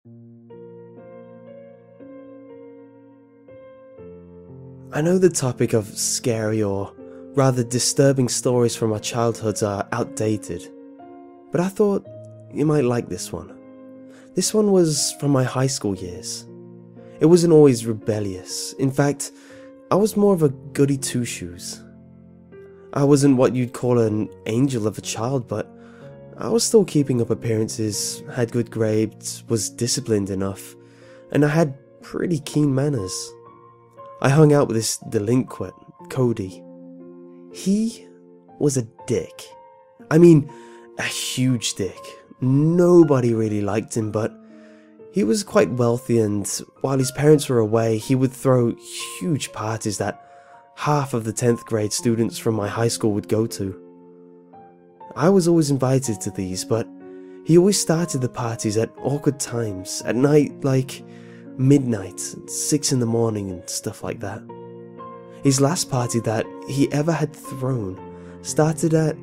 I know the topic of scary or rather disturbing stories from our childhoods are outdated, but I thought you might like this one. This one was from my high school years. It wasn't always rebellious. In fact, I was more of a goody two-shoes. I wasn't what you'd call an angel of a child, but I was still keeping up appearances, had good grades, was disciplined enough, and I had pretty keen manners. I hung out with this delinquent, Cody. He was a dick. I mean, a huge dick. Nobody really liked him, but he was quite wealthy, and while his parents were away, he would throw huge parties that half of the 10th grade students from my high school would go to. I was always invited to these, but he always started the parties at awkward times, at night, like midnight, 6 in the morning and stuff like that. His last party that he ever had thrown started at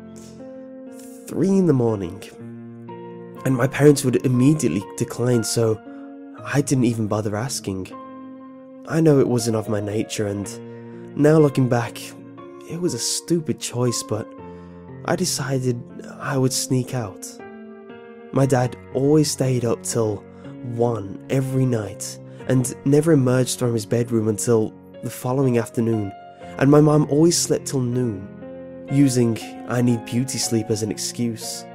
3 in the morning, and my parents would immediately decline, so I didn't even bother asking. I know it wasn't of my nature, and now looking back, it was a stupid choice, but I decided I would sneak out. My dad always stayed up till 1 every night and never emerged from his bedroom until the following afternoon, and my mom always slept till noon, using I need beauty sleep as an excuse.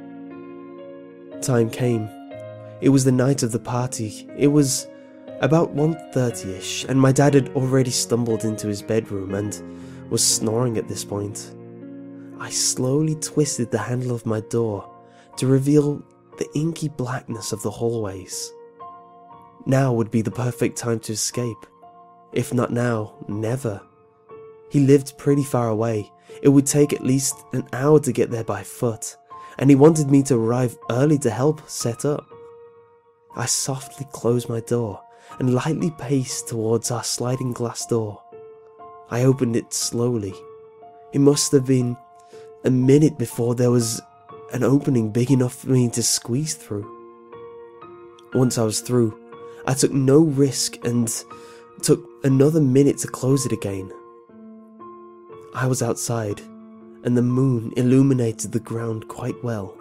Time came. It was the night of the party. It was about 1:30ish, and my dad had already stumbled into his bedroom and was snoring at this point. I slowly twisted the handle of my door to reveal the inky blackness of the hallways. Now would be the perfect time to escape. If not now, never. He lived pretty far away. It would take at least an hour to get there by foot, and he wanted me to arrive early to help set up. I softly closed my door and lightly paced towards our sliding glass door. I opened it slowly. It must have been a minute before there was an opening big enough for me to squeeze through. Once I was through, I took no risk and took another minute to close it again. I was outside, and the moon illuminated the ground quite well.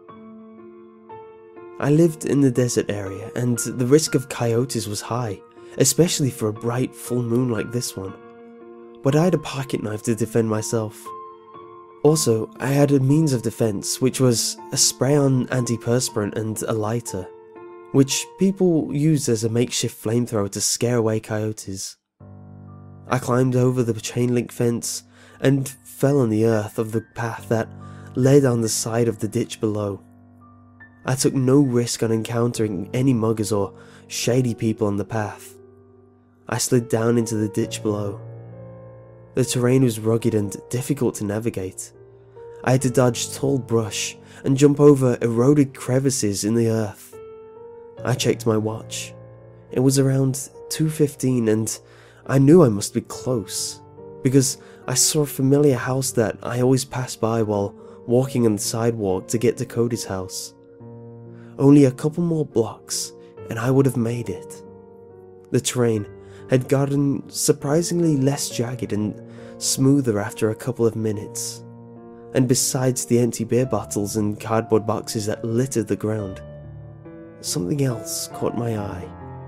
I lived in the desert area, and the risk of coyotes was high, especially for a bright full moon like this one. But I had a pocket knife to defend myself. Also, I had a means of defense, which was a spray-on antiperspirant and a lighter, which people used as a makeshift flamethrower to scare away coyotes. I climbed over the chain-link fence and fell on the earth of the path that led down the side of the ditch below. I took no risk on encountering any muggers or shady people on the path. I slid down into the ditch below. The terrain was rugged and difficult to navigate. I had to dodge tall brush and jump over eroded crevices in the earth. I checked my watch. It was around 2:15 and I knew I must be close, because I saw a familiar house that I always passed by while walking on the sidewalk to get to Cody's house. Only a couple more blocks and I would have made it. The terrain had gotten surprisingly less jagged and smoother after a couple of minutes, and besides the empty beer bottles and cardboard boxes that littered the ground, something else caught my eye.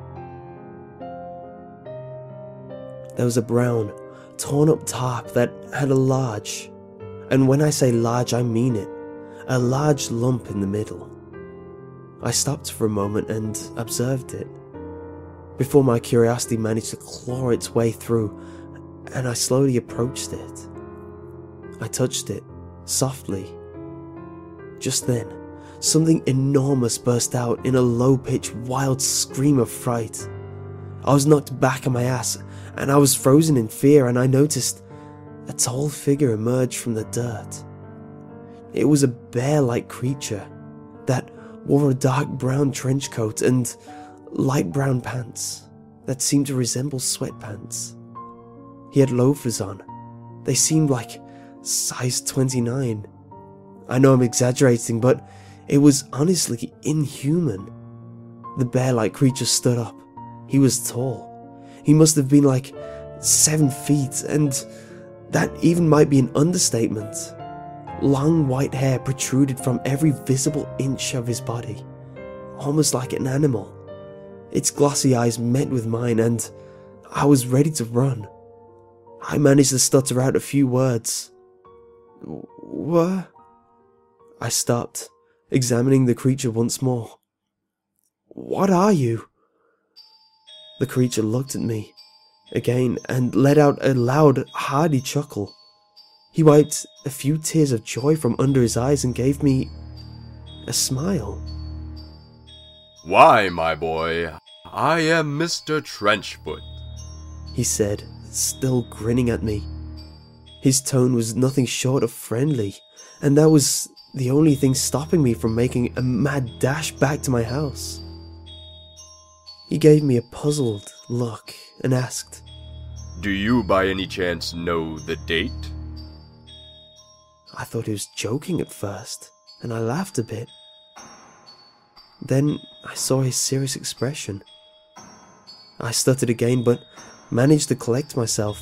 There was a brown, torn up tarp that had a large, and when I say large I mean it, a large lump in the middle. I stopped for a moment and observed it, before my curiosity managed to claw its way through, and I slowly approached it. I touched it, softly. Just then, something enormous burst out in a low-pitched, wild scream of fright. I was knocked back on my ass, and I was frozen in fear, and I noticed a tall figure emerge from the dirt. It was a bear-like creature that wore a dark brown trench coat and light brown pants that seemed to resemble sweatpants. He had loafers on. They seemed like size 29. I know I'm exaggerating, but it was honestly inhuman. The bear-like creature stood up. He was tall. He must have been like 7 feet, and that even might be an understatement. Long white hair protruded from every visible inch of his body, almost like an animal. Its glossy eyes met with mine, and I was ready to run. I managed to stutter out a few words. What? I stopped, examining the creature once more. What are you? The creature looked at me again and let out a loud, hearty chuckle. He wiped a few tears of joy from under his eyes and gave me a smile. Why, my boy, I am Mr. Trenchfoot, he said, still grinning at me. His tone was nothing short of friendly, and that was the only thing stopping me from making a mad dash back to my house. He gave me a puzzled look and asked, Do you by any chance know the date? I thought he was joking at first, and I laughed a bit. Then I saw his serious expression. I stuttered again, but managed to collect myself.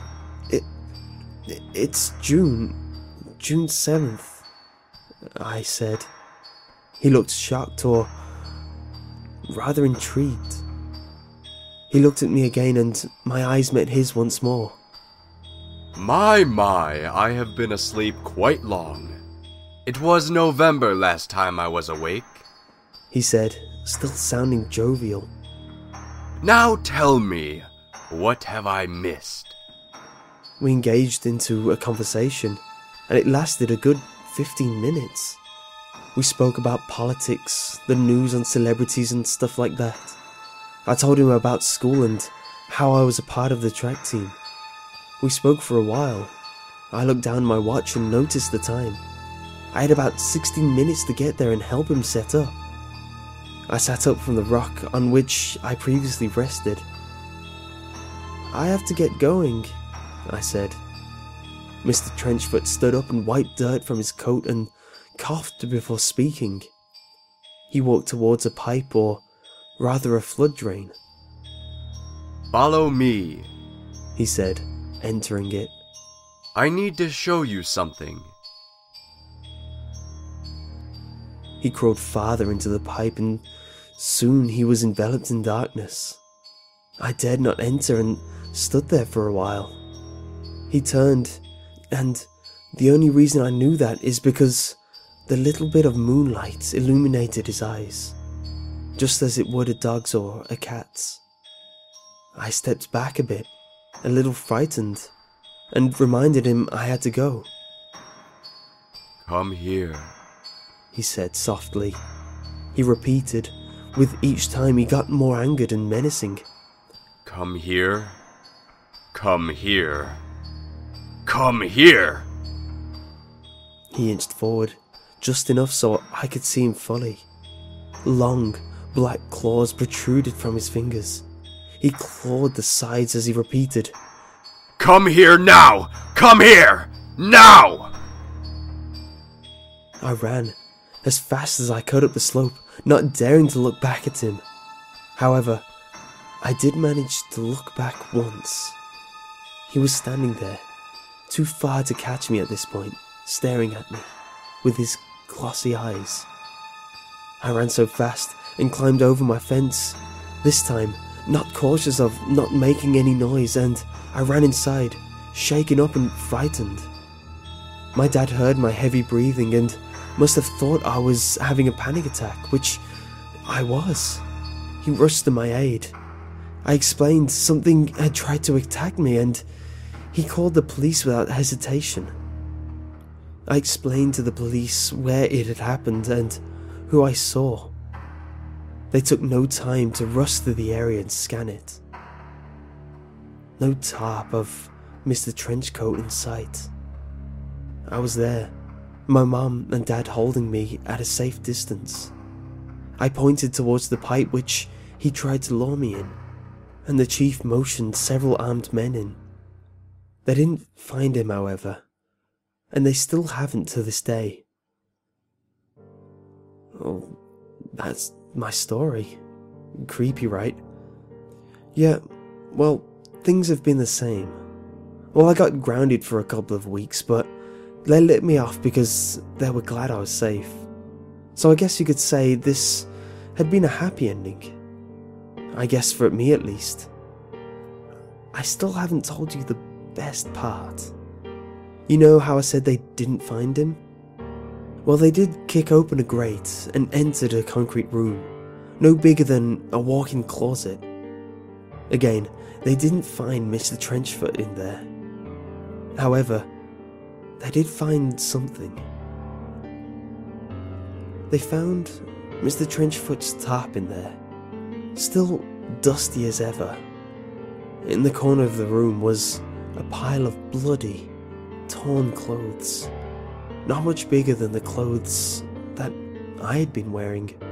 It's June 7th, I said. He looked shocked, or rather intrigued. He looked at me again, and my eyes met his once more. My, I have been asleep quite long. It was November last time I was awake, he said, still sounding jovial. Now tell me, what have I missed? We engaged into a conversation, and it lasted a good 15 minutes. We spoke about politics, the news on celebrities and stuff like that. I told him about school and how I was a part of the track team. We spoke for a while. I looked down my watch and noticed the time. I had about 16 minutes to get there and help him set up. I sat up from the rock on which I previously rested. I have to get going, I said. Mr. Trenchfoot stood up and wiped dirt from his coat and coughed before speaking. He walked towards a pipe, or rather a flood drain. Follow me, he said, entering it. I need to show you something. He crawled farther into the pipe, and soon he was enveloped in darkness. I dared not enter and stood there for a while. He turned, and the only reason I knew that is because the little bit of moonlight illuminated his eyes, just as it would a dog's or a cat's. I stepped back a bit, a little frightened, and reminded him I had to go. Come here, he said softly. He repeated, with each time he got more angered and menacing. Come here. Come here. Come here! He inched forward, just enough so I could see him fully. Long, black claws protruded from his fingers. He clawed the sides as he repeated, Come here now! Come here! Now! I ran, as fast as I could up the slope, not daring to look back at him. However, I did manage to look back once. He was standing there, too far to catch me at this point, staring at me, with his glossy eyes. I ran so fast and climbed over my fence, this time not cautious of not making any noise, and I ran inside, shaken up and frightened. My dad heard my heavy breathing and must have thought I was having a panic attack, which I was. He rushed to my aid. I explained something had tried to attack me, and he called the police without hesitation. I explained to the police where it had happened and who I saw. They took no time to rush to the area and scan it. No tarp of Mr. Trenchcoat in sight. I was there, my mum and dad holding me at a safe distance. I pointed towards the pipe which he tried to lure me in, and the chief motioned several armed men in. They didn't find him, however, and they still haven't to this day. Oh, that's my story, Creepy, right? Yeah, well, things have been the same. Well, I got grounded for a couple of weeks, but they let me off because they were glad I was safe. So I guess you could say this had been a happy ending. I guess for me at least. I still haven't told you the best part. You know how I said they didn't find him? Well, they did kick open a grate and entered a concrete room, no bigger than a walk-in closet. Again, they didn't find Mr. Trenchfoot in there. However, they did find something. They found Mr. Trenchfoot's tarp in there, still dusty as ever. In the corner of the room was a pile of bloody, torn clothes, not much bigger than the clothes that I had been wearing.